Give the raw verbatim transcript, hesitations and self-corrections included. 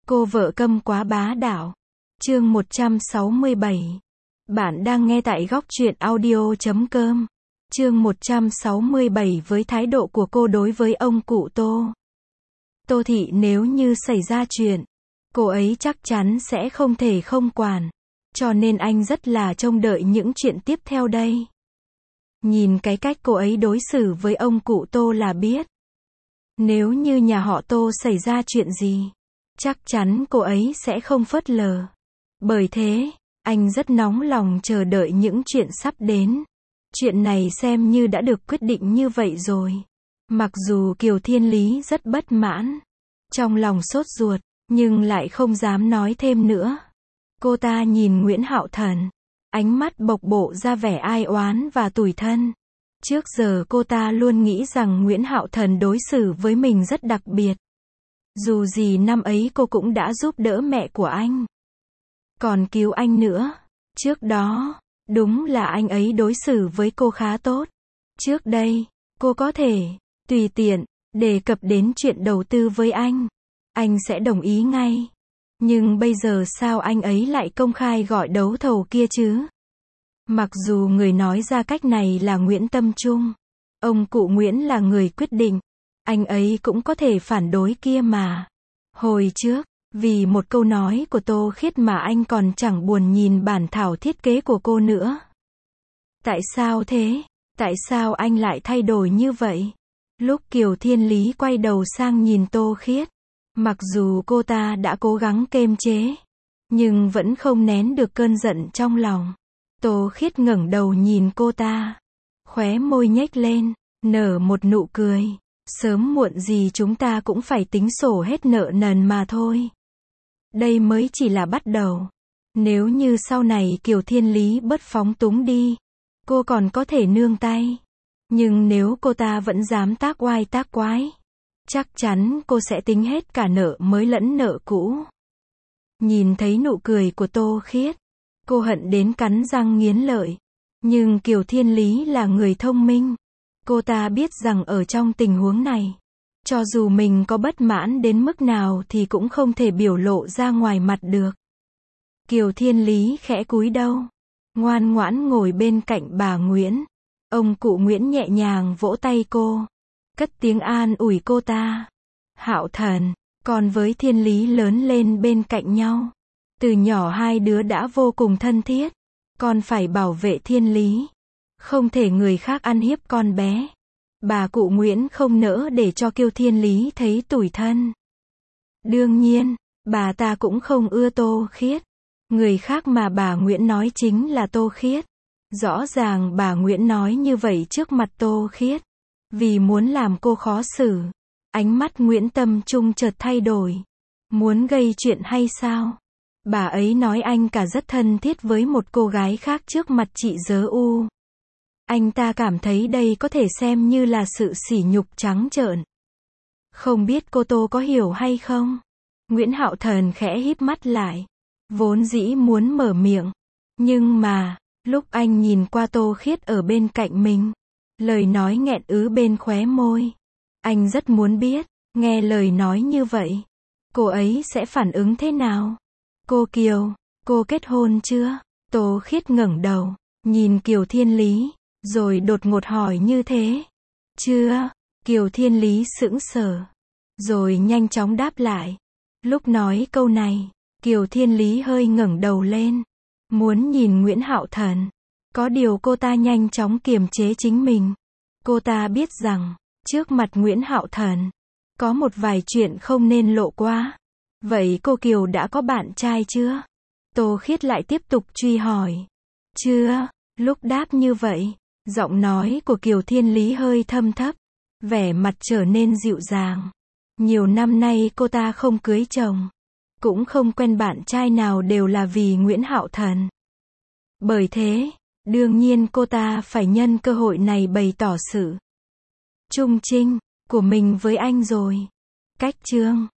Cô vợ câm quá bá đạo. Chương một trăm sáu mươi bảy. Bạn đang nghe tại góc truyện audio chấm com. Chương một trăm sáu mươi bảy với thái độ của cô đối với ông cụ Tô. Tô Thị nếu như xảy ra chuyện, cô ấy chắc chắn sẽ không thể không quản. Cho nên anh rất là trông đợi những chuyện tiếp theo đây. Nhìn cái cách cô ấy đối xử với ông cụ Tô là biết. Nếu như nhà họ Tô xảy ra chuyện gì, chắc chắn cô ấy sẽ không phớt lờ. Bởi thế, anh rất nóng lòng chờ đợi những chuyện sắp đến. Chuyện này xem như đã được quyết định như vậy rồi. Mặc dù Kiều Thiên Lý rất bất mãn, trong lòng sốt ruột, nhưng lại không dám nói thêm nữa. Cô ta nhìn Nguyễn Hạo Thần, ánh mắt bộc bộ ra vẻ ai oán và tủi thân. Trước giờ cô ta luôn nghĩ rằng Nguyễn Hạo Thần đối xử với mình rất đặc biệt. Dù gì năm ấy cô cũng đã giúp đỡ mẹ của anh, còn cứu anh nữa. Trước đó, đúng là anh ấy đối xử với cô khá tốt. Trước đây, cô có thể tùy tiện đề cập đến chuyện đầu tư với anh, anh sẽ đồng ý ngay. Nhưng bây giờ sao anh ấy lại công khai gọi đấu thầu kia chứ? Mặc dù người nói ra cách này là Nguyễn Tâm Trung, ông cụ Nguyễn là người quyết định, anh ấy cũng có thể phản đối kia mà. Hồi trước, vì một câu nói của Tô Khiết mà anh còn chẳng buồn nhìn bản thảo thiết kế của cô nữa. Tại sao thế? Tại sao anh lại thay đổi như vậy? Lúc Kiều Thiên Lý quay đầu sang nhìn Tô Khiết, mặc dù cô ta đã cố gắng kiềm chế, nhưng vẫn không nén được cơn giận trong lòng. Tô Khiết ngẩng đầu nhìn cô ta, khóe môi nhếch lên, nở một nụ cười. Sớm muộn gì chúng ta cũng phải tính sổ hết nợ nần mà thôi. Đây mới chỉ là bắt đầu. Nếu như sau này Kiều Thiên Lý bớt phóng túng đi, cô còn có thể nương tay. Nhưng nếu cô ta vẫn dám tác oai tác quái, chắc chắn cô sẽ tính hết cả nợ mới lẫn nợ cũ. Nhìn thấy nụ cười của Tô Khiết, cô hận đến cắn răng nghiến lợi. Nhưng Kiều Thiên Lý là người thông minh. Cô ta biết rằng ở trong tình huống này, cho dù mình có bất mãn đến mức nào thì cũng không thể biểu lộ ra ngoài mặt được. Kiều Thiên Lý khẽ cúi đầu, ngoan ngoãn ngồi bên cạnh bà Nguyễn. Ông cụ Nguyễn nhẹ nhàng vỗ tay cô, cất tiếng an ủi cô ta. Hạo Thần, con với Thiên Lý lớn lên bên cạnh nhau. Từ nhỏ hai đứa đã vô cùng thân thiết. Con phải bảo vệ Thiên Lý. Không thể người khác ăn hiếp con bé. Bà cụ Nguyễn không nỡ để cho Kiều Thiên Lý thấy tủi thân. Đương nhiên, bà ta cũng không ưa Tô Khiết. Người khác mà bà Nguyễn nói chính là Tô Khiết. Rõ ràng bà Nguyễn nói như vậy trước mặt Tô Khiết, vì muốn làm cô khó xử. Ánh mắt Nguyễn Tâm Trung chợt thay đổi. Muốn gây chuyện hay sao? Bà ấy nói anh cả rất thân thiết với một cô gái khác trước mặt chị Dớ U. Anh ta cảm thấy đây có thể xem như là sự sỉ nhục trắng trợn. Không biết cô Tô có hiểu hay không? Nguyễn Hạo Thần khẽ híp mắt lại, vốn dĩ muốn mở miệng. Nhưng mà, lúc anh nhìn qua Tô Khiết ở bên cạnh mình, lời nói nghẹn ứ bên khóe môi. Anh rất muốn biết, nghe lời nói như vậy, cô ấy sẽ phản ứng thế nào? Cô Kiều, cô kết hôn chưa? Tô Khiết ngẩng đầu, nhìn Kiều Thiên Lý, rồi đột ngột hỏi như thế. Chưa? Kiều Thiên Lý sững sờ, rồi nhanh chóng đáp lại. Lúc nói câu này, Kiều Thiên Lý hơi ngẩng đầu lên, muốn nhìn Nguyễn Hạo Thần. Có điều cô ta nhanh chóng kiềm chế chính mình. Cô ta biết rằng, trước mặt Nguyễn Hạo Thần, có một vài chuyện không nên lộ quá. Vậy cô Kiều đã có bạn trai chưa? Tô Khiết lại tiếp tục truy hỏi. Chưa. Lúc đáp như vậy, giọng nói của Kiều Thiên Lý hơi thâm thấp, vẻ mặt trở nên dịu dàng. Nhiều năm nay cô ta không cưới chồng, cũng không quen bạn trai nào đều là vì Nguyễn Hạo Thần. Bởi thế, đương nhiên cô ta phải nhân cơ hội này bày tỏ sự trung trinh của mình với anh rồi. Cách chương